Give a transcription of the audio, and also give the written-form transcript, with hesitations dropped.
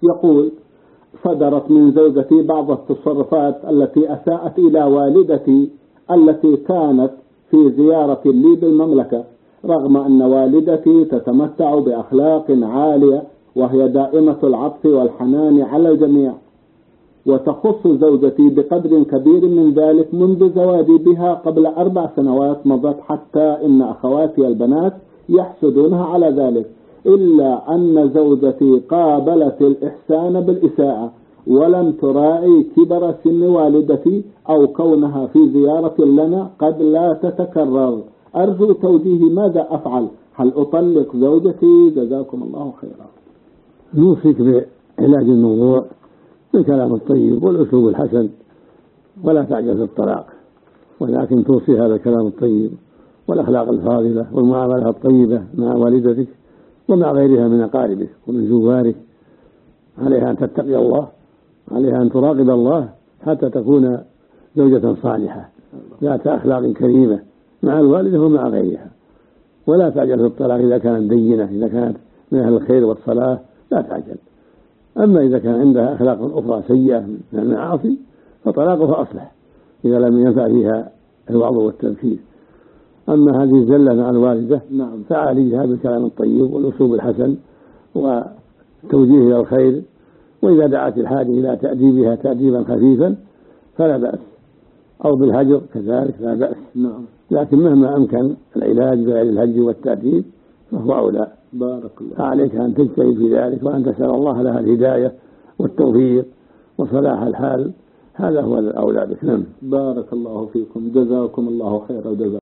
يقول: صدرت من زوجتي بعض التصرفات التي أساءت إلى والدتي التي كانت في زيارة لي بالمملكة، رغم أن والدتي تتمتع بأخلاق عالية وهي دائمة العطف والحنان على الجميع، وتخص زوجتي بقدر كبير من ذلك منذ زواجي بها قبل 4 سنوات مضت، حتى إن أخواتي البنات يحسدونها على ذلك، إلا أن زوجتي قابلت الإحسان بالإساءة ولم تراعي كبر سن والدتي أو كونها في زيارة لنا قد لا تتكرر. أرجو توجيهي، ماذا أفعل؟ هل أطلق زوجتي؟ جزاكم الله خيرا. نوصيك بعلاج الموضوع بالكلام الطيب والأسلوب الحسن، ولا تعجل في الطلاق، ولكن توصي هذا الكلام الطيب والأخلاق الفاضلة والمعاملة الطيبة مع والدتك ومع غيرها من أقاربك ومن زوارك. عليها أن تتقي الله، عليها أن تراقب الله حتى تكون زوجة صالحة ذات أخلاق كريمة مع الوالدة ومع غيرها، ولا تعجل في الطلاق إذا كانت دينة، إذا كانت من أهل الخير والصلاة لا تعجل. أما إذا كان عندها أخلاق أخرى سيئة من المعاصي فطلاقها أصلح إذا لم ينفع فيها الوعظ والتذكير. أما هذه الزلة مع الوالدة فعالجها بالكلام الطيب والأسلوب الحسن والتوجيه إلى الخير، وإذا دعت الحاجة إلى تأديبها تأديبا خفيفا فلا بأس، أو بالهجر كذلك لا بأس. لكن مهما أمكن العلاج بغير الهجر والتأديب فهو أولى. بارك الله. عليك أن تجتهد في ذلك وأن تسأل الله لها الهداية والتوفيق وصلاح الحال، هذا هو الأولى بك. بارك الله فيكم، جزاكم الله خير وجزاكم.